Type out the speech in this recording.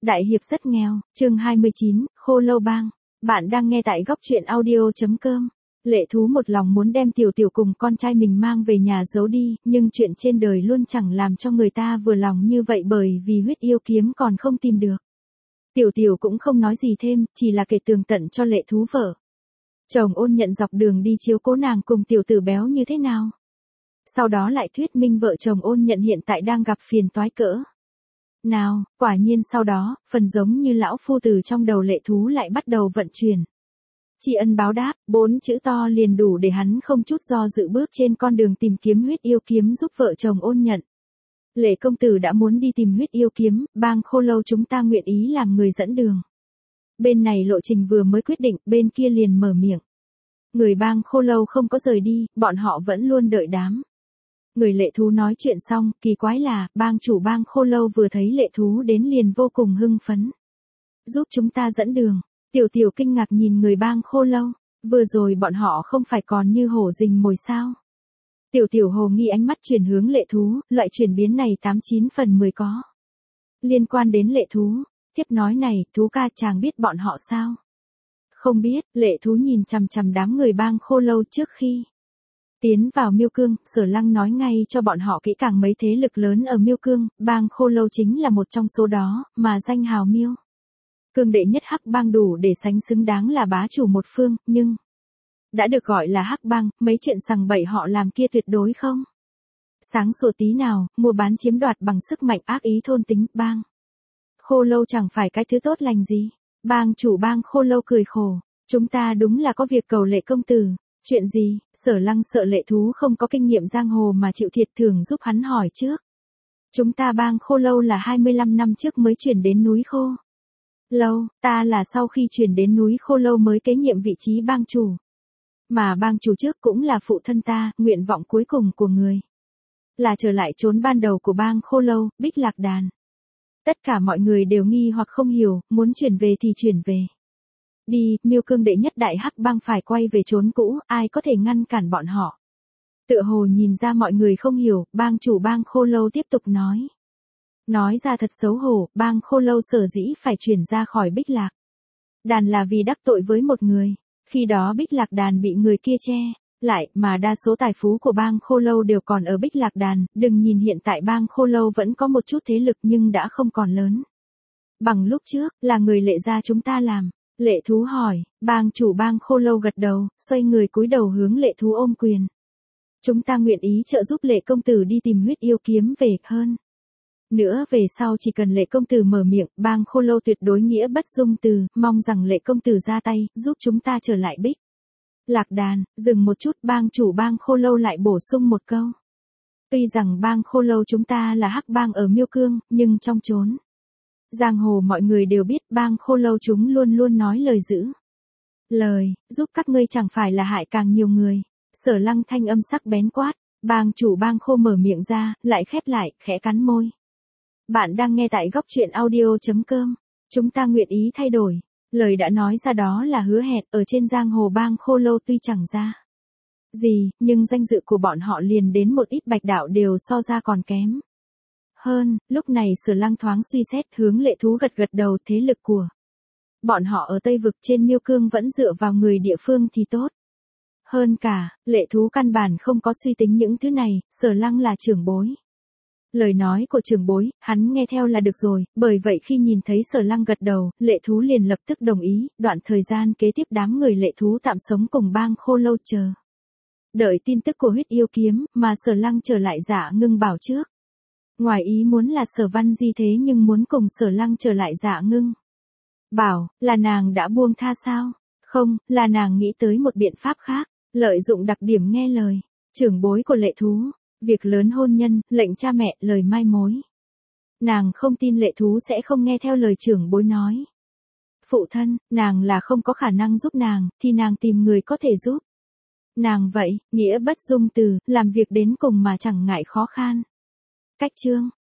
Đại hiệp rất nghèo, chương 29, Khô Lâu Bang. Bạn đang nghe tại góc truyện audio.com. Lệ Thú một lòng muốn đem Tiểu Tiểu cùng con trai mình mang về nhà giấu đi, nhưng chuyện trên đời luôn chẳng làm cho người ta vừa lòng như vậy bởi vì huyết yêu kiếm còn không tìm được. Tiểu Tiểu cũng không nói gì thêm, chỉ là kể tường tận cho Lệ Thú vợ chồng Ôn Nhận dọc đường đi chiếu cố nàng cùng tiểu tử béo như thế nào. Sau đó lại thuyết minh vợ chồng Ôn Nhận hiện tại đang gặp phiền toái cỡ nào, quả nhiên sau đó, phần giống như lão phu tử trong đầu Lệ Thú lại bắt đầu vận chuyển. Tri ân báo đáp, 4 chữ to liền đủ để hắn không chút do dự bước trên con đường tìm kiếm huyết yêu kiếm giúp vợ chồng Ôn Nhận. Lệ công tử đã muốn đi tìm huyết yêu kiếm, bang Khô Lâu chúng ta nguyện ý làm người dẫn đường. Bên này lộ trình vừa mới quyết định, bên kia liền mở miệng. Người bang Khô Lâu không có rời đi, bọn họ vẫn luôn đợi đám. Người Lệ Thú nói chuyện xong, kỳ quái là, bang chủ bang Khô Lâu vừa thấy Lệ Thú đến liền vô cùng hưng phấn. Giúp chúng ta dẫn đường. Tiểu Tiểu kinh ngạc nhìn người bang Khô Lâu, vừa rồi bọn họ không phải còn như hổ rình mồi sao. Tiểu Tiểu hồ nghi ánh mắt chuyển hướng Lệ Thú, loại chuyển biến này 89 phần 10 có liên quan đến Lệ Thú. Tiếp nói này, Thú ca chàng biết bọn họ sao? Không biết, Lệ Thú nhìn chằm chằm đám người bang Khô Lâu trước khi tiến vào Miêu Cương, Sở Lăng nói ngay cho bọn họ kỹ càng mấy thế lực lớn ở Miêu Cương, bang Khô Lâu chính là một trong số đó, mà danh hào Miêu Cương đệ nhất hắc bang đủ để sánh xứng đáng là bá chủ một phương, nhưng đã được gọi là hắc bang, mấy chuyện sằng bậy họ làm kia tuyệt đối không sáng sủa tí nào, mua bán chiếm đoạt bằng sức mạnh ác ý thôn tính, bang Khô Lâu chẳng phải cái thứ tốt lành gì. Bang chủ bang Khô Lâu cười khổ, chúng ta đúng là có việc cầu Lệ công tử. Chuyện gì? Sở Lăng sợ Lệ Thú không có kinh nghiệm giang hồ mà chịu thiệt thường giúp hắn hỏi trước. Chúng ta bang Khô Lâu là 25 năm trước mới chuyển đến núi Khô Lâu, ta là sau khi chuyển đến núi Khô Lâu mới kế nhiệm vị trí bang chủ. Mà bang chủ trước cũng là phụ thân ta, nguyện vọng cuối cùng của người là trở lại chốn ban đầu của bang Khô Lâu, Bích Lạc Đàn. Tất cả mọi người đều nghi hoặc không hiểu, muốn chuyển về thì chuyển về. Đi, Miêu Cương đệ nhất đại hắc bang phải quay về chốn cũ, ai có thể ngăn cản bọn họ. Tựa hồ nhìn ra mọi người không hiểu, bang chủ bang Khô Lâu tiếp tục nói. Nói ra thật xấu hổ, bang Khô Lâu sở dĩ phải chuyển ra khỏi Bích Lạc Đàn là vì đắc tội với một người. Khi đó Bích Lạc Đàn bị người kia che lại, mà đa số tài phú của bang Khô Lâu đều còn ở Bích Lạc Đàn, đừng nhìn hiện tại bang Khô Lâu vẫn có một chút thế lực nhưng đã không còn lớn bằng lúc trước, là người Lệ gia chúng ta làm. Lệ Thú hỏi, bang chủ bang Khô Lâu gật đầu, xoay người cúi đầu hướng Lệ Thú ôm quyền. Chúng ta nguyện ý trợ giúp Lệ công tử đi tìm huyết yêu kiếm về hơn. Nữa về sau chỉ cần Lệ công tử mở miệng, bang Khô Lâu tuyệt đối nghĩa bất dung từ, mong rằng Lệ công tử ra tay, giúp chúng ta trở lại Bích Lạc Đàn. Dừng một chút, bang chủ bang Khô Lâu lại bổ sung một câu. Tuy rằng bang Khô Lâu chúng ta là hắc bang ở Miêu Cương, nhưng trong chốn giang hồ mọi người đều biết bang Khô Lâu chúng luôn luôn nói lời giữ lời, giúp các ngươi chẳng phải là hại càng nhiều người. Sở Lăng thanh âm sắc bén quát, bang chủ bang Khô mở miệng ra, lại khép lại, khẽ cắn môi. Bạn đang nghe tại góc truyện audio.com. Chúng ta nguyện ý thay đổi. Lời đã nói ra đó là hứa hẹn, ở trên giang hồ bang Khô Lâu tuy chẳng ra gì, nhưng danh dự của bọn họ liền đến một ít bạch đạo đều so ra còn kém hơn. Lúc này Sở Lăng thoáng suy xét, hướng Lệ Thú gật gật đầu, thế lực của bọn họ ở Tây Vực trên Miêu Cương vẫn dựa vào người địa phương thì tốt hơn cả. Lệ Thú căn bản không có suy tính những thứ này, Sở Lăng là trưởng bối. Lời nói của trưởng bối, hắn nghe theo là được rồi, bởi vậy khi nhìn thấy Sở Lăng gật đầu, Lệ Thú liền lập tức đồng ý. Đoạn thời gian kế tiếp đám người Lệ Thú tạm sống cùng bang Khô Lâu chờ đợi tin tức của huyết yêu kiếm, mà Sở Lăng trở lại Dạ Ngưng Bảo trước. Ngoài ý muốn là Sở Văn Di thế nhưng muốn cùng Sở Lăng trở lại Dạ Ngưng Bảo, là nàng đã buông tha sao? Không, là nàng nghĩ tới một biện pháp khác, lợi dụng đặc điểm nghe lời trưởng bối của Lệ Thú, việc lớn hôn nhân, lệnh cha mẹ, lời mai mối. Nàng không tin Lệ Thú sẽ không nghe theo lời trưởng bối nói. Phụ thân, nàng là không có khả năng giúp nàng, thì nàng tìm người có thể giúp nàng vậy, nghĩa bất dung từ, làm việc đến cùng mà chẳng ngại khó khăn. Cách chương